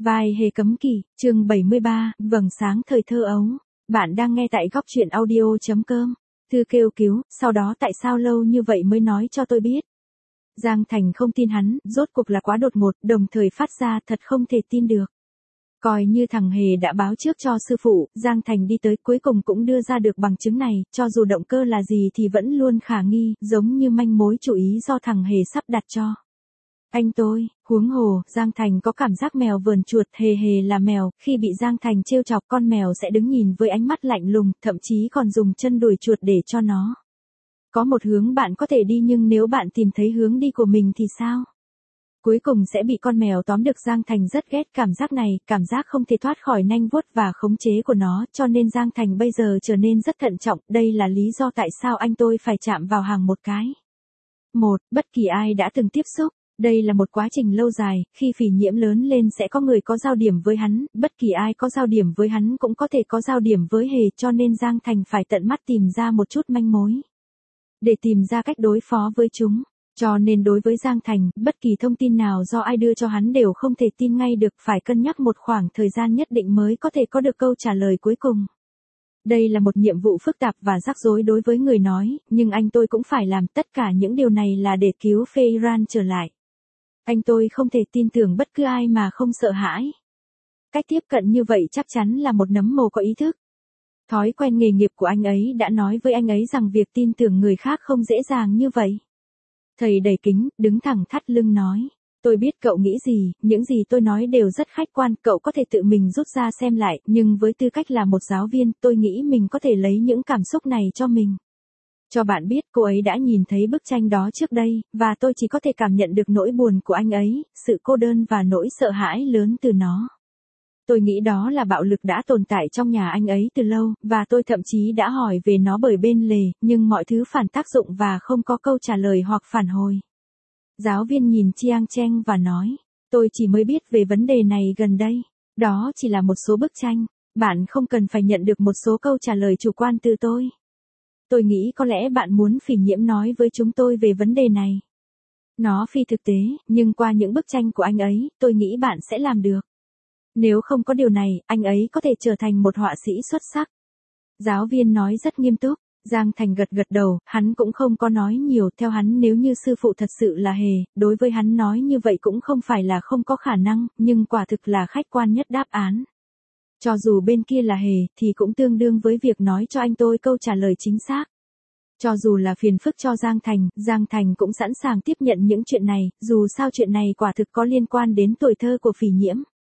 Vai hề cấm kỵ, chương 73, vầng sáng thời thơ ấu. Bạn đang nghe tại góc truyện audio.com. Thư kêu cứu, sau đó tại sao lâu như vậy mới nói cho tôi biết. Giang Thành không tin hắn, rốt cuộc là quá đột ngột, đồng thời phát ra thật không thể tin được. Coi như thằng Hề đã báo trước cho sư phụ, Giang Thành đi tới cuối cùng cũng đưa ra được bằng chứng này, cho dù động cơ là gì thì vẫn luôn khả nghi, giống như manh mối chủ ý do thằng Hề sắp đặt cho. Anh tôi, huống hồ, Giang Thành có cảm giác mèo vờn chuột, Hề Hề là mèo, khi bị Giang Thành trêu chọc con mèo sẽ đứng nhìn với ánh mắt lạnh lùng, thậm chí còn dùng chân đuổi chuột để cho nó. Có một hướng bạn có thể đi nhưng nếu bạn tìm thấy hướng đi của mình thì sao? Cuối cùng sẽ bị con mèo tóm được. Giang Thành rất ghét cảm giác này, cảm giác không thể thoát khỏi nanh vuốt và khống chế của nó, cho nên Giang Thành bây giờ trở nên rất thận trọng, đây là lý do tại sao anh tôi phải chạm vào hàng một cái. Bất kỳ ai đã từng tiếp xúc. Đây là một quá trình lâu dài, khi phỉ nhiễm lớn lên sẽ có người có giao điểm với hắn, bất kỳ ai có giao điểm với hắn cũng có thể có giao điểm với Hề, cho nên Giang Thành phải tận mắt tìm ra một chút manh mối. Để tìm ra cách đối phó với chúng. Cho nên đối với Giang Thành, bất kỳ thông tin nào do ai đưa cho hắn đều không thể tin ngay được, phải cân nhắc một khoảng thời gian nhất định mới có thể có được câu trả lời cuối cùng. Đây là một nhiệm vụ phức tạp và rắc rối đối với người nói, nhưng anh tôi cũng phải làm, tất cả những điều này là để cứu Feiran trở lại. Anh tôi không thể tin tưởng bất cứ ai mà không sợ hãi. Cách tiếp cận như vậy chắc chắn là một nấm mồ có ý thức. Thói quen nghề nghiệp của anh ấy đã nói với anh ấy rằng việc tin tưởng người khác không dễ dàng như vậy. Thầy đầy kính, đứng thẳng thắt lưng nói. Tôi biết cậu nghĩ gì, những gì tôi nói đều rất khách quan, cậu có thể tự mình rút ra xem lại, nhưng với tư cách là một giáo viên, tôi nghĩ mình có thể lấy những cảm xúc này cho mình. Cho bạn biết cô ấy đã nhìn thấy bức tranh đó trước đây, và tôi chỉ có thể cảm nhận được nỗi buồn của anh ấy, sự cô đơn và nỗi sợ hãi lớn từ nó. Tôi nghĩ đó là bạo lực đã tồn tại trong nhà anh ấy từ lâu, và tôi thậm chí đã hỏi về nó bởi bên lề, nhưng mọi thứ phản tác dụng và không có câu trả lời hoặc phản hồi. Giáo viên nhìn Chiang Cheng và nói, tôi chỉ mới biết về vấn đề này gần đây. Đó chỉ là một số bức tranh, bạn không cần phải nhận được một số câu trả lời chủ quan từ tôi. Tôi nghĩ có lẽ bạn muốn phỉ nhiễm nói với chúng tôi về vấn đề này. Nó phi thực tế, nhưng qua những bức tranh của anh ấy, tôi nghĩ bạn sẽ làm được. Nếu không có điều này, anh ấy có thể trở thành một họa sĩ xuất sắc. Giáo viên nói rất nghiêm túc, Giang Thành gật gật đầu, hắn cũng không có nói nhiều, theo hắn nếu như sư phụ thật sự là Hề, đối với hắn nói như vậy cũng không phải là không có khả năng, nhưng quả thực là khách quan nhất đáp án. Cho dù bên kia là Hề, thì cũng tương đương với việc nói cho anh tôi câu trả lời chính xác. Cho dù là phiền phức cho Giang Thành cũng sẵn sàng tiếp nhận những chuyện này, dù sao chuyện này quả thực có liên quan đến tuổi thơ của phỉ nhiễm.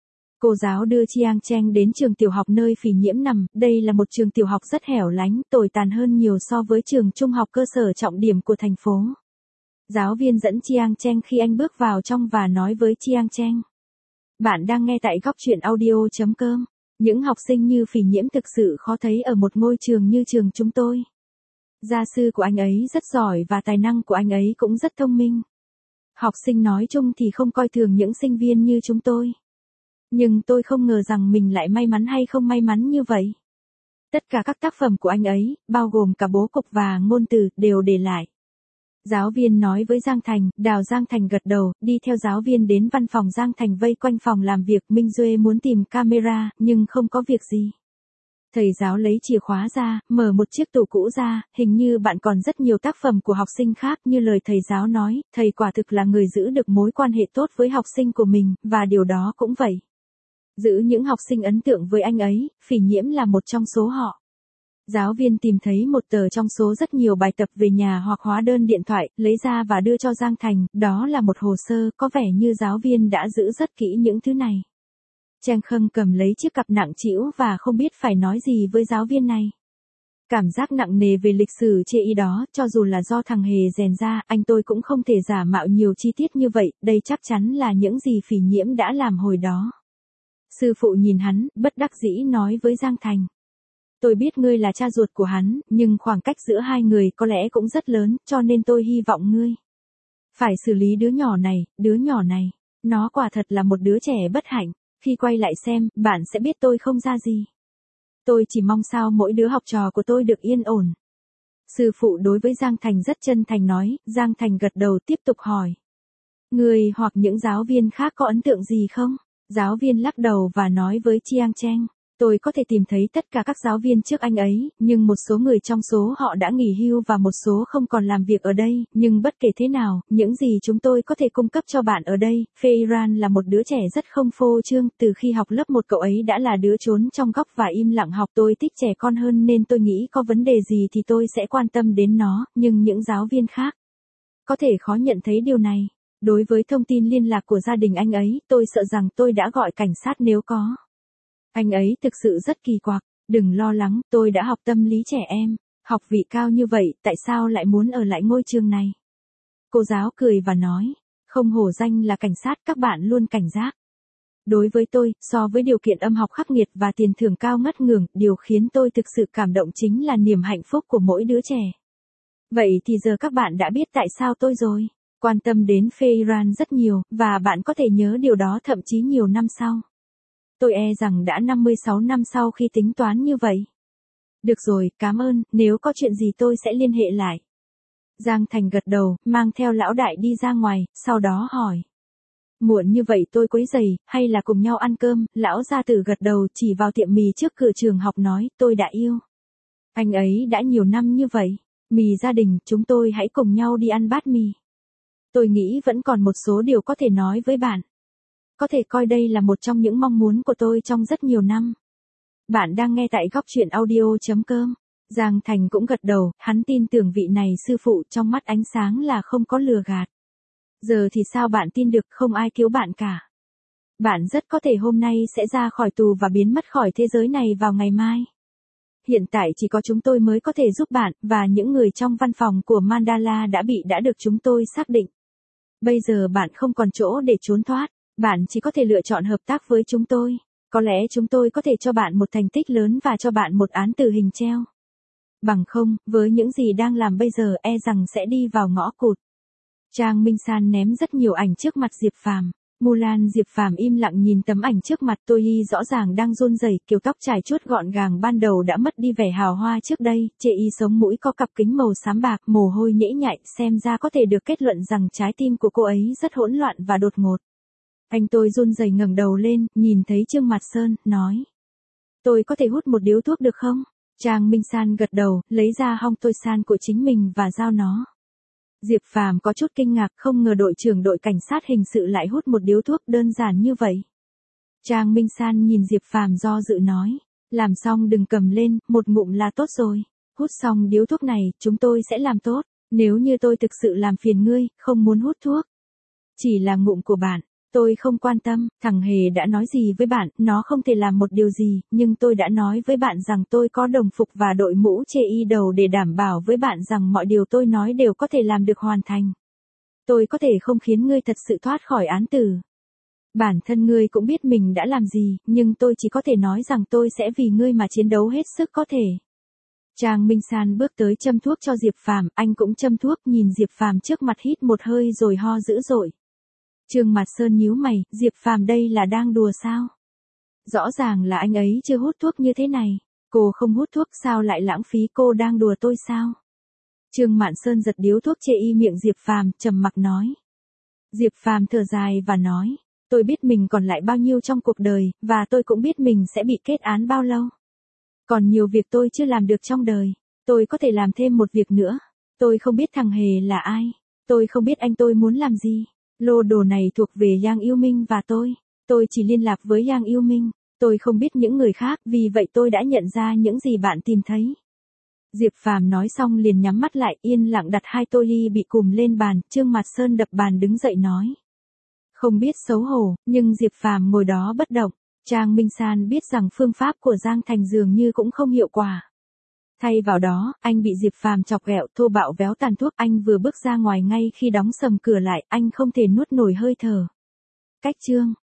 Cô giáo đưa Chiang Cheng đến trường tiểu học nơi phỉ nhiễm nằm, đây là một trường tiểu học rất hẻo lánh, tồi tàn hơn nhiều so với trường trung học cơ sở trọng điểm của thành phố. Giáo viên dẫn Chiang Cheng khi anh bước vào trong và nói với Chiang Cheng. Bạn đang nghe tại góc truyện audio.com. Những học sinh như phỉ nhiễm thực sự khó thấy ở một ngôi trường như trường chúng tôi. Gia sư của anh ấy rất giỏi và tài năng của anh ấy cũng rất thông minh. Học sinh nói chung thì không coi thường những sinh viên như chúng tôi. Nhưng tôi không ngờ rằng mình lại may mắn hay không may mắn như vậy. Tất cả các tác phẩm của anh ấy, bao gồm cả bố cục và ngôn từ, đều để lại. Giáo viên nói với Giang Thành, Giang Thành gật đầu, đi theo giáo viên đến văn phòng. Giang Thành vây quanh phòng làm việc, Minh Duệ muốn tìm camera, nhưng không có việc gì. Thầy giáo lấy chìa khóa ra, mở một chiếc tủ cũ ra, hình như bạn còn rất nhiều tác phẩm của học sinh khác. Như lời thầy giáo nói, thầy quả thực là người giữ được mối quan hệ tốt với học sinh của mình, và điều đó cũng vậy. Giữ những học sinh ấn tượng với anh ấy, phỉ nhiễm là một trong số họ. Giáo viên tìm thấy một tờ trong số rất nhiều bài tập về nhà hoặc hóa đơn điện thoại, lấy ra và đưa cho Giang Thành, đó là một hồ sơ, có vẻ như giáo viên đã giữ rất kỹ những thứ này. Cheng Khâng cầm lấy chiếc cặp nặng trĩu và không biết phải nói gì với giáo viên này. Cảm giác nặng nề về lịch sử chê y đó, cho dù là do thằng Hề rèn ra, anh tôi cũng không thể giả mạo nhiều chi tiết như vậy, đây chắc chắn là những gì phỉ nhiễm đã làm hồi đó. Sư phụ nhìn hắn, bất đắc dĩ nói với Giang Thành. Tôi biết ngươi là cha ruột của hắn, nhưng khoảng cách giữa hai người có lẽ cũng rất lớn, cho nên tôi hy vọng ngươi phải xử lý đứa nhỏ này. Nó quả thật là một đứa trẻ bất hạnh. Khi quay lại xem, bạn sẽ biết tôi không ra gì. Tôi chỉ mong sao mỗi đứa học trò của tôi được yên ổn. Sư phụ đối với Giang Thành rất chân thành nói, Giang Thành gật đầu tiếp tục hỏi. Người hoặc những giáo viên khác có ấn tượng gì không? Giáo viên lắc đầu và nói với Chiang Cheng, tôi có thể tìm thấy tất cả các giáo viên trước anh ấy, nhưng một số người trong số họ đã nghỉ hưu và một số không còn làm việc ở đây, nhưng bất kể thế nào, những gì chúng tôi có thể cung cấp cho bạn ở đây, Feiran là một đứa trẻ rất không phô trương, từ khi học lớp 1 cậu ấy đã là đứa trốn trong góc và im lặng học. Tôi thích trẻ con hơn nên tôi nghĩ có vấn đề gì thì tôi sẽ quan tâm đến nó, nhưng những giáo viên khác có thể khó nhận thấy điều này. Đối với thông tin liên lạc của gia đình anh ấy, tôi sợ rằng tôi đã gọi cảnh sát nếu có. Anh ấy thực sự rất kỳ quặc, đừng lo lắng, tôi đã học tâm lý trẻ em, học vị cao như vậy, tại sao lại muốn ở lại ngôi trường này? Cô giáo cười và nói, không hổ danh là cảnh sát, các bạn luôn cảnh giác. Đối với tôi, so với điều kiện âm học khắc nghiệt và tiền thưởng cao ngất ngưởng, điều khiến tôi thực sự cảm động chính là niềm hạnh phúc của mỗi đứa trẻ. Vậy thì giờ các bạn đã biết tại sao tôi rồi. Quan tâm đến Feiran rất nhiều, và bạn có thể nhớ điều đó thậm chí nhiều năm sau. Tôi e rằng đã 56 năm sau khi tính toán như vậy. Được rồi, cảm ơn, nếu có chuyện gì tôi sẽ liên hệ lại. Giang Thành gật đầu, mang theo lão đại đi ra ngoài, sau đó hỏi. Muộn như vậy tôi quấy rầy, hay là cùng nhau ăn cơm? Lão gia tử gật đầu, chỉ vào tiệm mì trước cửa trường học nói, tôi đã yêu anh ấy đã nhiều năm như vậy. Mì gia đình, chúng tôi hãy cùng nhau đi ăn bát mì. Tôi nghĩ vẫn còn một số điều có thể nói với bạn. Có thể coi đây là một trong những mong muốn của tôi trong rất nhiều năm. Bạn đang nghe tại góc chuyện audio.com. Giang Thành cũng gật đầu, hắn tin tưởng vị này sư phụ, trong mắt ánh sáng là không có lừa gạt. Giờ thì sao bạn tin được, không ai cứu bạn cả. Bạn rất có thể hôm nay sẽ ra khỏi tù và biến mất khỏi thế giới này vào ngày mai. Hiện tại chỉ có chúng tôi mới có thể giúp bạn, và những người trong văn phòng của Mandala đã được chúng tôi xác định. Bây giờ bạn không còn chỗ để trốn thoát, bạn chỉ có thể lựa chọn hợp tác với chúng tôi. Có lẽ chúng tôi có thể cho bạn một thành tích lớn và cho bạn một án tử hình treo. Bằng không, với những gì đang làm bây giờ e rằng sẽ đi vào ngõ cụt. Trang Minh San ném rất nhiều ảnh trước mặt Diệp Phàm. Mulan Diệp Phàm im lặng nhìn tấm ảnh trước mặt. Tôi y rõ ràng đang run rẩy, kiểu tóc trải chuốt gọn gàng ban đầu đã mất đi vẻ hào hoa trước đây, chê y sống mũi có cặp kính màu xám bạc, mồ hôi nhễ nhại, xem ra có thể được kết luận rằng trái tim của cô ấy rất hỗn loạn và đột ngột. Anh tôi run rẩy ngẩng đầu lên, nhìn thấy Trương Mạt Sơn, nói: "Tôi có thể hút một điếu thuốc được không?" Trang Minh San gật đầu, lấy ra hong tôi san của chính mình và giao nó. Diệp Phàm có chút kinh ngạc, không ngờ đội trưởng đội cảnh sát hình sự lại hút một điếu thuốc đơn giản như vậy. Trang Minh San nhìn Diệp Phàm do dự nói: "Làm xong đừng cầm lên, một ngụm là tốt rồi. Hút xong điếu thuốc này, chúng tôi sẽ làm tốt. Nếu như tôi thực sự làm phiền ngươi, không muốn hút thuốc. Chỉ là ngụm của bạn. Tôi không quan tâm, thằng Hề đã nói gì với bạn, nó không thể làm một điều gì, nhưng tôi đã nói với bạn rằng tôi có đồng phục và đội mũ chê y đầu để đảm bảo với bạn rằng mọi điều tôi nói đều có thể làm được hoàn thành. Tôi có thể không khiến ngươi thật sự thoát khỏi án tử. Bản thân ngươi cũng biết mình đã làm gì, nhưng tôi chỉ có thể nói rằng tôi sẽ vì ngươi mà chiến đấu hết sức có thể." Trang Minh San bước tới châm thuốc cho Diệp Phàm, anh cũng châm thuốc, nhìn Diệp Phàm trước mặt hít một hơi rồi ho dữ dội. Trương Mạt Sơn nhíu mày, Diệp Phàm đây là đang đùa sao? Rõ ràng là anh ấy chưa hút thuốc như thế này. Cô không hút thuốc sao lại lãng phí, cô đang đùa tôi sao? Trương Mạn Sơn giật điếu thuốc chê y miệng Diệp Phàm, trầm mặc nói. Diệp Phàm thở dài và nói, tôi biết mình còn lại bao nhiêu trong cuộc đời, và tôi cũng biết mình sẽ bị kết án bao lâu. Còn nhiều việc tôi chưa làm được trong đời. Tôi có thể làm thêm một việc nữa. Tôi không biết thằng Hề là ai. Tôi không biết anh tôi muốn làm gì. Lô đồ này thuộc về Yang Yêu Minh và tôi. Tôi chỉ liên lạc với Yang Yêu Minh. Tôi không biết những người khác, vì vậy tôi đã nhận ra những gì bạn tìm thấy. Diệp Phàm nói xong liền nhắm mắt lại, yên lặng đặt hai tô ly bị cùm lên bàn. Trương Mạt Sơn đập bàn đứng dậy nói. Không biết xấu hổ, nhưng Diệp Phàm ngồi đó bất động. Trang Minh San biết rằng phương pháp của Giang Thành dường như cũng không hiệu quả. Thay vào đó, anh bị Diệp Phàm chọc ghẹo, thô bạo véo tàn thuốc. Anh vừa bước ra ngoài ngay khi đóng sầm cửa lại, anh không thể nuốt nổi hơi thở. Cách chương